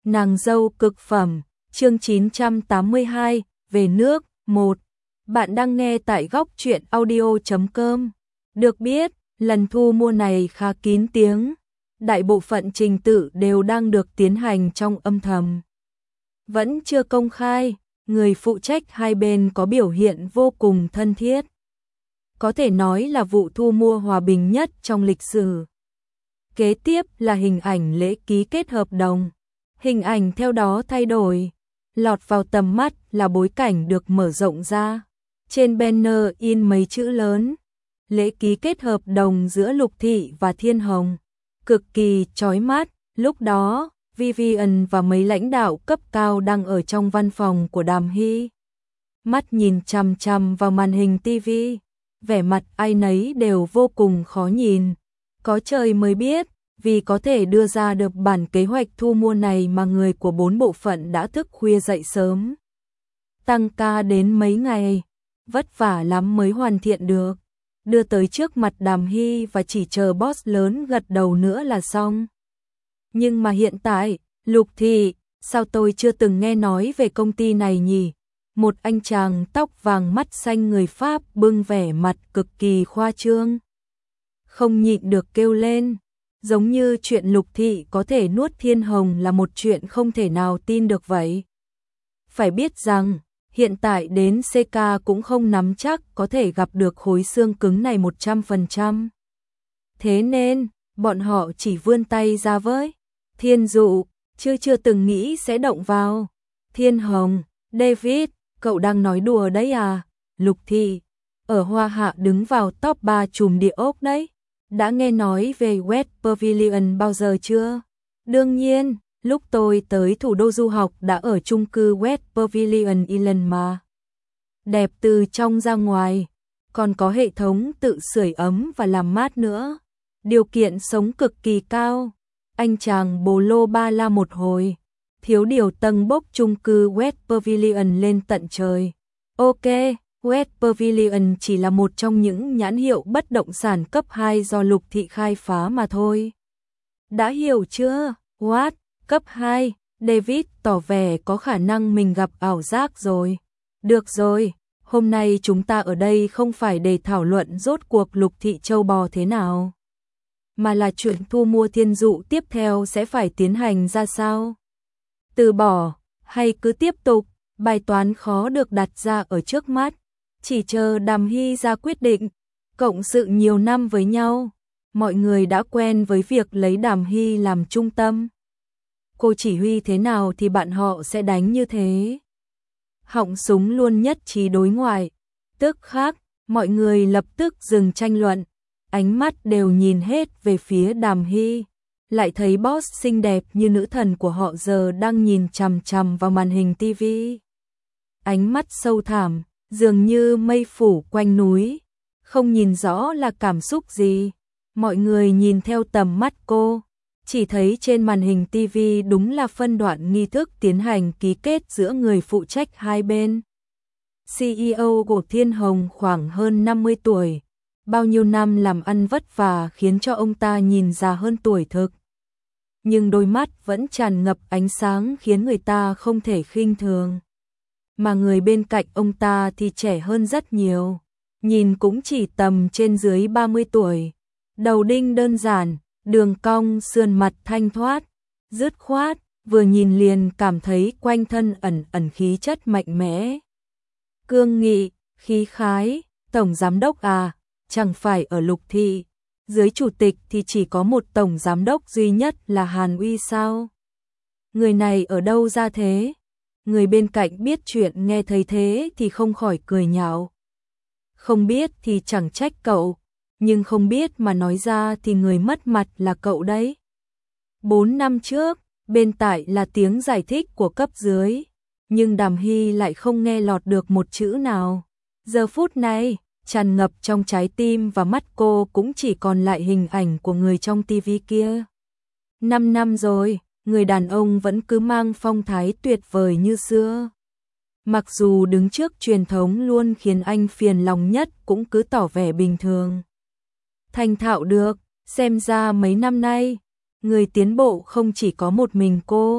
Nàng dâu cực phẩm, chương 982, về nước, 1. Bạn đang nghe tại góc truyện audio.com. Được biết, lần thu mua này khá kín tiếng. Đại bộ phận trình tự đều đang được tiến hành trong âm thầm. Vẫn chưa công khai, người phụ trách hai bên có biểu hiện vô cùng thân thiết. Có thể nói là vụ thu mua hòa bình nhất trong lịch sử. Kế tiếp là hình ảnh lễ ký kết hợp đồng. Hình ảnh theo đó thay đổi, lọt vào tầm mắt là bối cảnh được mở rộng ra. Trên banner in mấy chữ lớn, lễ ký kết hợp đồng giữa Lục Thị và Thiên Hồng, cực kỳ chói mắt. Lúc đó, Vivian và mấy lãnh đạo cấp cao đang ở trong văn phòng của Đàm Hy. Mắt nhìn chằm chằm vào màn hình TV, vẻ mặt ai nấy đều vô cùng khó nhìn. Có trời mới biết, vì có thể đưa ra được bản kế hoạch thu mua này mà người của 4 bộ phận đã thức khuya dậy sớm. Tăng ca đến mấy ngày, vất vả lắm mới hoàn thiện được. Đưa tới trước mặt Đàm Hy và chỉ chờ boss lớn gật đầu nữa là xong. Nhưng mà hiện tại, Lục Thị, sao tôi chưa từng nghe nói về công ty này nhỉ? Một anh chàng tóc vàng mắt xanh người Pháp bưng vẻ mặt cực kỳ khoa trương. Không nhịn được kêu lên, giống như chuyện Lục Thị có thể nuốt Thiên Hồng là một chuyện không thể nào tin được vậy. Phải biết rằng, hiện tại đến CK cũng không nắm chắc có thể gặp được khối xương cứng này 100%. Thế nên, bọn họ chỉ vươn tay ra với Thiên Dụ, chưa từng nghĩ sẽ động vào. Thiên Hồng, David, cậu đang nói đùa đấy à? Lục Thị, ở Hoa Hạ đứng vào top 3 chùm địa ốc đấy. Đã nghe nói về West Pavilion bao giờ chưa? Đương nhiên, lúc tôi tới thủ đô du học đã ở chung cư West Pavilion Island mà. Đẹp từ trong ra ngoài, còn có hệ thống tự sưởi ấm và làm mát nữa. Điều kiện sống cực kỳ cao. Anh chàng bồ lô ba la một hồi, thiếu điều tầng bốc chung cư West Pavilion lên tận trời. Ok, West Pavilion chỉ là một trong những nhãn hiệu bất động sản cấp 2 do Lục Thị khai phá mà thôi. Đã hiểu chưa? What? Cấp 2? David tỏ vẻ có khả năng mình gặp ảo giác rồi. Được rồi, hôm nay chúng ta ở đây không phải để thảo luận rốt cuộc Lục Thị trâu bò thế nào, mà là chuyện thu mua Thiên Dụ tiếp theo sẽ phải tiến hành ra sao. Từ bỏ, hay cứ tiếp tục, bài toán khó được đặt ra ở trước mắt. Chỉ chờ Đàm Hy ra quyết định. Cộng sự nhiều năm với nhau, mọi người đã quen với việc lấy Đàm Hy làm trung tâm. Cô chỉ huy thế nào thì bạn họ sẽ đánh như thế. Họng súng luôn nhất trí đối ngoại. Tức khắc, mọi người lập tức dừng tranh luận. Ánh mắt đều nhìn hết về phía Đàm Hy. Lại thấy boss xinh đẹp như nữ thần của họ giờ đang nhìn chằm chằm vào màn hình TV. Ánh mắt sâu thẳm, dường như mây phủ quanh núi, không nhìn rõ là cảm xúc gì. Mọi người nhìn theo tầm mắt cô, chỉ thấy trên màn hình TV đúng là phân đoạn nghi thức tiến hành ký kết giữa người phụ trách hai bên. CEO của Thiên Hồng khoảng hơn 50 tuổi, bao nhiêu năm làm ăn vất vả khiến cho ông ta nhìn già hơn tuổi thực. Nhưng đôi mắt vẫn tràn ngập ánh sáng khiến người ta không thể khinh thường. Mà người bên cạnh ông ta thì trẻ hơn rất nhiều, nhìn cũng chỉ tầm trên dưới 30 tuổi. Đầu đinh đơn giản, đường cong sườn mặt thanh thoát, dứt khoát, vừa nhìn liền cảm thấy quanh thân ẩn khí chất mạnh mẽ. Cương nghị, khí khái, tổng giám đốc à, chẳng phải ở Lục Thị, dưới chủ tịch thì chỉ có một tổng giám đốc duy nhất là Hàn Uy sao? Người này ở đâu ra thế? Người bên cạnh biết chuyện nghe thấy thế thì không khỏi cười nhạo. Không biết thì chẳng trách cậu, nhưng không biết mà nói ra thì người mất mặt là cậu đấy. 4 năm trước, bên tại là tiếng giải thích của cấp dưới, nhưng Đàm Hy lại không nghe lọt được một chữ nào. Giờ phút này, tràn ngập trong trái tim và mắt cô cũng chỉ còn lại hình ảnh của người trong tivi kia. 5 năm rồi, người đàn ông vẫn cứ mang phong thái tuyệt vời như xưa. Mặc dù đứng trước truyền thống luôn khiến anh phiền lòng nhất cũng cứ tỏ vẻ bình thường. Thành thạo được, xem ra mấy năm nay, người tiến bộ không chỉ có một mình cô.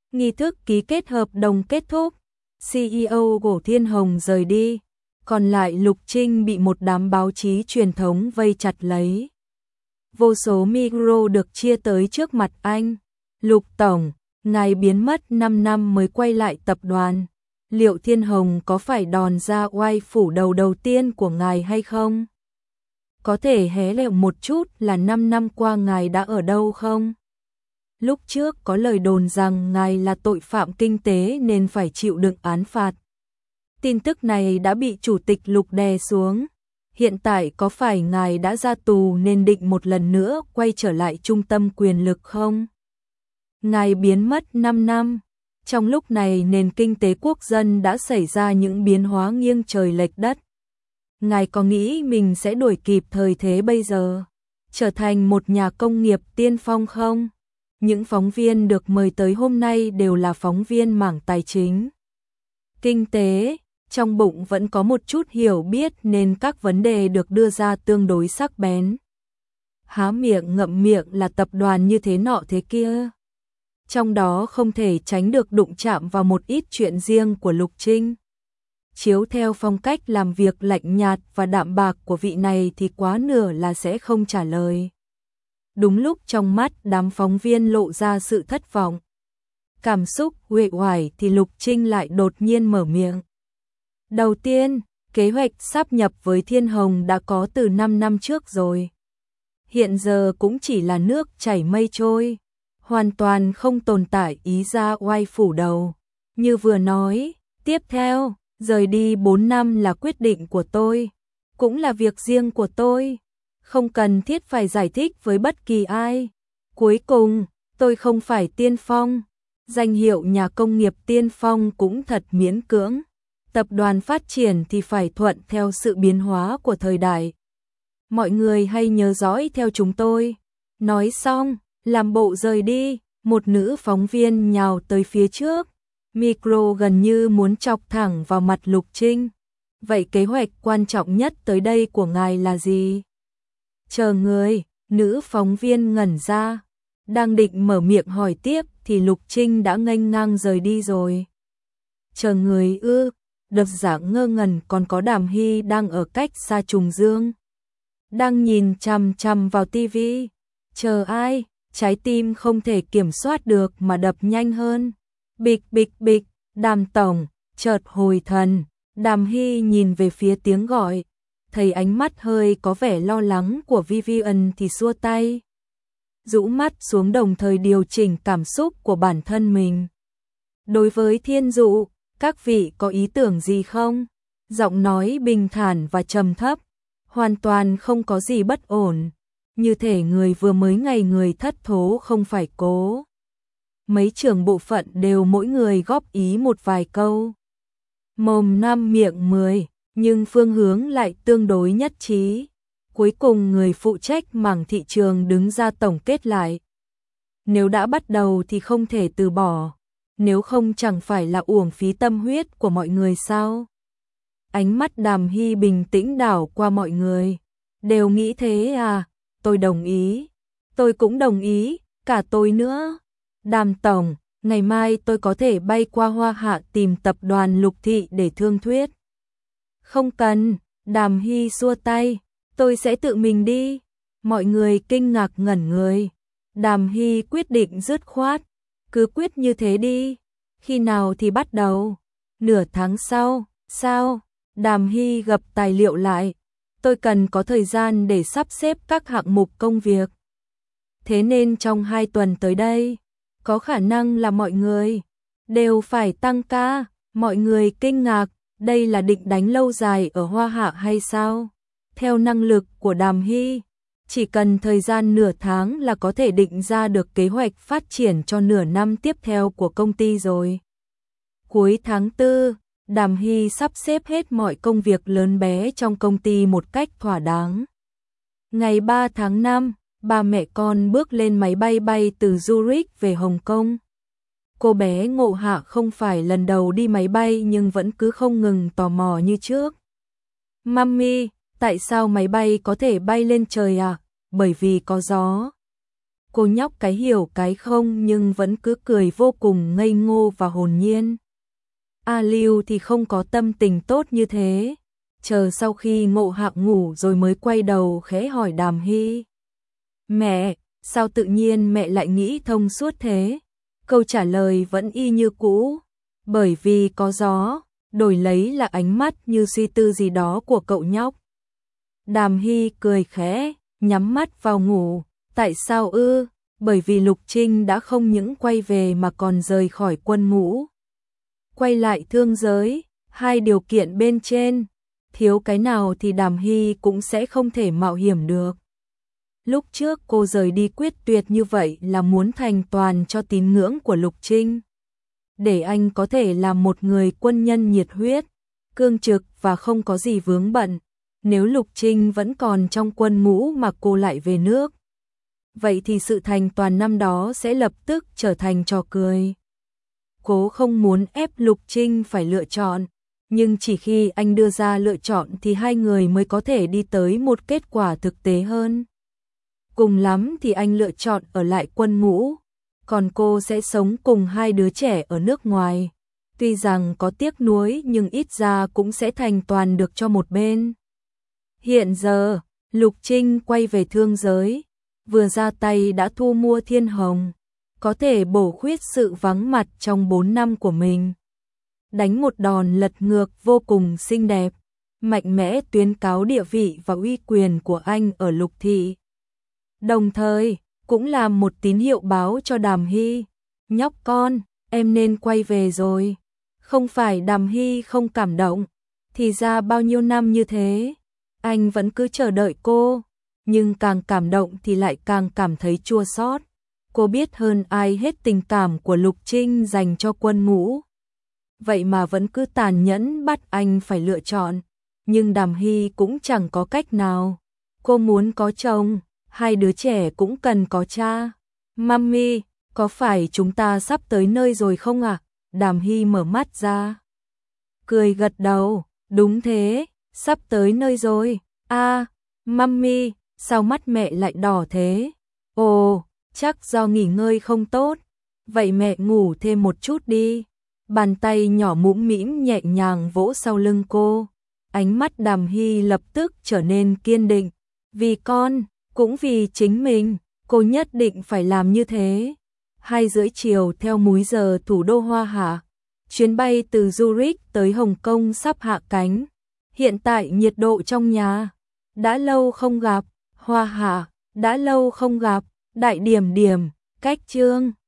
Nghi thức ký kết hợp đồng kết thúc, CEO của Thiên Hồng rời đi, còn lại Lục Trinh bị một đám báo chí truyền thống vây chặt lấy. Vô số micro được chia tới trước mặt anh. Lục Tổng, ngài biến mất 5 năm mới quay lại tập đoàn. Liệu Thiên Hồng có phải đòn ra oai phủ đầu tiên của ngài hay không? Có thể hé lẹo một chút là 5 năm qua ngài đã ở đâu không? Lúc trước có lời đồn rằng ngài là tội phạm kinh tế nên phải chịu đựng án phạt. Tin tức này đã bị chủ tịch Lục đè xuống. Hiện tại có phải ngài đã ra tù nên định một lần nữa quay trở lại trung tâm quyền lực không? Ngài biến mất 5 năm. Trong lúc này nền kinh tế quốc dân đã xảy ra những biến hóa nghiêng trời lệch đất. Ngài có nghĩ mình sẽ đuổi kịp thời thế bây giờ, trở thành một nhà công nghiệp tiên phong không? Những phóng viên được mời tới hôm nay đều là phóng viên mảng tài chính, kinh tế, trong bụng vẫn có một chút hiểu biết nên các vấn đề được đưa ra tương đối sắc bén. Há miệng ngậm miệng là tập đoàn như thế nọ thế kia. Trong đó không thể tránh được đụng chạm vào một ít chuyện riêng của Lục Trinh. Chiếu theo phong cách làm việc lạnh nhạt và đạm bạc của vị này thì quá nửa là sẽ không trả lời. Đúng lúc trong mắt đám phóng viên lộ ra sự thất vọng, cảm xúc uể oải thì Lục Trinh lại đột nhiên mở miệng. Đầu tiên, kế hoạch sáp nhập với Thiên Hồng đã có từ 5 năm trước rồi. Hiện giờ cũng chỉ là nước chảy mây trôi, hoàn toàn không tồn tại ý ra oai phủ đầu. Như vừa nói, tiếp theo, rời đi 4 năm là quyết định của tôi, cũng là việc riêng của tôi, không cần thiết phải giải thích với bất kỳ ai. Cuối cùng, tôi không phải tiên phong, danh hiệu nhà công nghiệp tiên phong cũng thật miễn cưỡng. Tập đoàn phát triển thì phải thuận theo sự biến hóa của thời đại. Mọi người hay nhớ dõi theo chúng tôi. Nói xong, làm bộ rời đi, một nữ phóng viên nhào tới phía trước. Micro gần như muốn chọc thẳng vào mặt Lục Trinh. Vậy kế hoạch quan trọng nhất tới đây của ngài là gì? Chờ người, nữ phóng viên ngẩn ra. Đang định mở miệng hỏi tiếp thì Lục Trinh đã nghênh ngang rời đi rồi. Chờ người ư? Độc giả ngơ ngẩn còn có Đàm Hy đang ở cách xa Trùng Dương. Đang nhìn chằm chằm vào tivi. Chờ ai? Trái tim không thể kiểm soát được mà đập nhanh hơn. Bịch bịch bịch, Đàm Tổng, chợt hồi thần. Đàm Hy nhìn về phía tiếng gọi. Thấy ánh mắt hơi có vẻ lo lắng của Vivian thì xua tay. Rũ mắt xuống đồng thời điều chỉnh cảm xúc của bản thân mình. Đối với Thiên Dụ, các vị có ý tưởng gì không? Giọng nói bình thản và trầm thấp, hoàn toàn không có gì bất ổn, như thể người vừa mới ngày người thất thố không phải cố. Mấy trưởng bộ phận đều mỗi người góp ý một vài câu. Mồm 5 miệng 10, nhưng phương hướng lại tương đối nhất trí. Cuối cùng người phụ trách mảng thị trường đứng ra tổng kết lại. Nếu đã bắt đầu thì không thể từ bỏ. Nếu không chẳng phải là uổng phí tâm huyết của mọi người sao? Ánh mắt Đàm Hy bình tĩnh đảo qua mọi người. Đều nghĩ thế à? Tôi đồng ý. Tôi cũng đồng ý, cả tôi nữa. Đàm Tổng, ngày mai tôi có thể bay qua Hoa Hạ tìm tập đoàn Lục Thị để thương thuyết. Không cần, Đàm Hy xua tay. Tôi sẽ tự mình đi. Mọi người kinh ngạc ngẩn người. Đàm Hy quyết định dứt khoát. Cứ quyết như thế đi. Khi nào thì bắt đầu? Nửa tháng sau. Sao? Đàm Hy gập tài liệu lại. Tôi cần có thời gian để sắp xếp các hạng mục công việc. Thế nên trong 2 tuần tới đây, có khả năng là mọi người đều phải tăng ca. Mọi người kinh ngạc, đây là định đánh lâu dài ở Hoa Hạ hay sao? Theo năng lực của Đàm Hy, chỉ cần thời gian nửa tháng là có thể định ra được kế hoạch phát triển cho nửa năm tiếp theo của công ty rồi. Cuối tháng 4, Đàm Hy sắp xếp hết mọi công việc lớn bé trong công ty một cách thỏa đáng. Ngày 3 tháng 5, ba mẹ con bước lên máy bay bay từ Zurich về Hồng Kông. Cô bé Ngộ Hạ không phải lần đầu đi máy bay nhưng vẫn cứ không ngừng tò mò như trước. Mummy, tại sao máy bay có thể bay lên trời à? Bởi vì có gió. Cô nhóc cái hiểu cái không nhưng vẫn cứ cười vô cùng ngây ngô và hồn nhiên. A Lưu thì không có tâm tình tốt như thế. Chờ sau khi Ngộ Hạo ngủ rồi mới quay đầu khẽ hỏi Đàm Hy. Mẹ, sao tự nhiên mẹ lại nghĩ thông suốt thế? Câu trả lời vẫn y như cũ. Bởi vì có gió, đổi lấy là ánh mắt như suy tư gì đó của cậu nhóc. Đàm Hy cười khẽ, nhắm mắt vào ngủ. Tại sao ư? Bởi vì Lục Trinh đã không những quay về mà còn rời khỏi quân ngũ. Quay lại thương giới, hai điều kiện bên trên, thiếu cái nào thì Đàm Hy cũng sẽ không thể mạo hiểm được. Lúc trước cô rời đi quyết tuyệt như vậy là muốn thành toàn cho tín ngưỡng của Lục Trinh. Để anh có thể làm một người quân nhân nhiệt huyết, cương trực và không có gì vướng bận. Nếu Lục Trinh vẫn còn trong quân ngũ mà cô lại về nước, vậy thì sự thành toàn năm đó sẽ lập tức trở thành trò cười. Cô không muốn ép Lục Trinh phải lựa chọn, nhưng chỉ khi anh đưa ra lựa chọn thì hai người mới có thể đi tới một kết quả thực tế hơn. Cùng lắm thì anh lựa chọn ở lại quân ngũ, còn cô sẽ sống cùng hai đứa trẻ ở nước ngoài. Tuy rằng có tiếc nuối nhưng ít ra cũng sẽ thành toàn được cho một bên. Hiện giờ, Lục Trinh quay về thương giới, vừa ra tay đã thu mua Thiên Hồng, có thể bổ khuyết sự vắng mặt trong 4 năm của mình. Đánh một đòn lật ngược vô cùng xinh đẹp, mạnh mẽ tuyên cáo địa vị và uy quyền của anh ở Lục thị. Đồng thời, cũng là một tín hiệu báo cho Đàm Hy. Nhóc con, em nên quay về rồi. Không phải Đàm Hy không cảm động, thì ra bao nhiêu năm như thế, anh vẫn cứ chờ đợi cô. Nhưng càng cảm động thì lại càng cảm thấy chua xót. Cô biết hơn ai hết tình cảm của Lục Trinh dành cho quân ngũ. Vậy mà vẫn cứ tàn nhẫn bắt anh phải lựa chọn. Nhưng Đàm Hy cũng chẳng có cách nào. Cô muốn có chồng, hai đứa trẻ cũng cần có cha. Mummy, có phải chúng ta sắp tới nơi rồi không ạ? Đàm Hy mở mắt ra, cười gật đầu, đúng thế, sắp tới nơi rồi. Mummy, sao mắt mẹ lại đỏ thế? Ồ, chắc do nghỉ ngơi không tốt. Vậy mẹ ngủ thêm một chút đi. Bàn tay nhỏ mũm mĩm nhẹ nhàng vỗ sau lưng cô. Ánh mắt Đàm Hy lập tức trở nên kiên định. Vì con, cũng vì chính mình, cô nhất định phải làm như thế. 2:30 chiều theo múi giờ thủ đô Hoa Hạ, chuyến bay từ Zurich tới Hồng Kông sắp hạ cánh. Hiện tại nhiệt độ trong nhà, đã lâu không gặp. Hoa Hạ, đã lâu không gặp. Đại điểm điểm, cách chương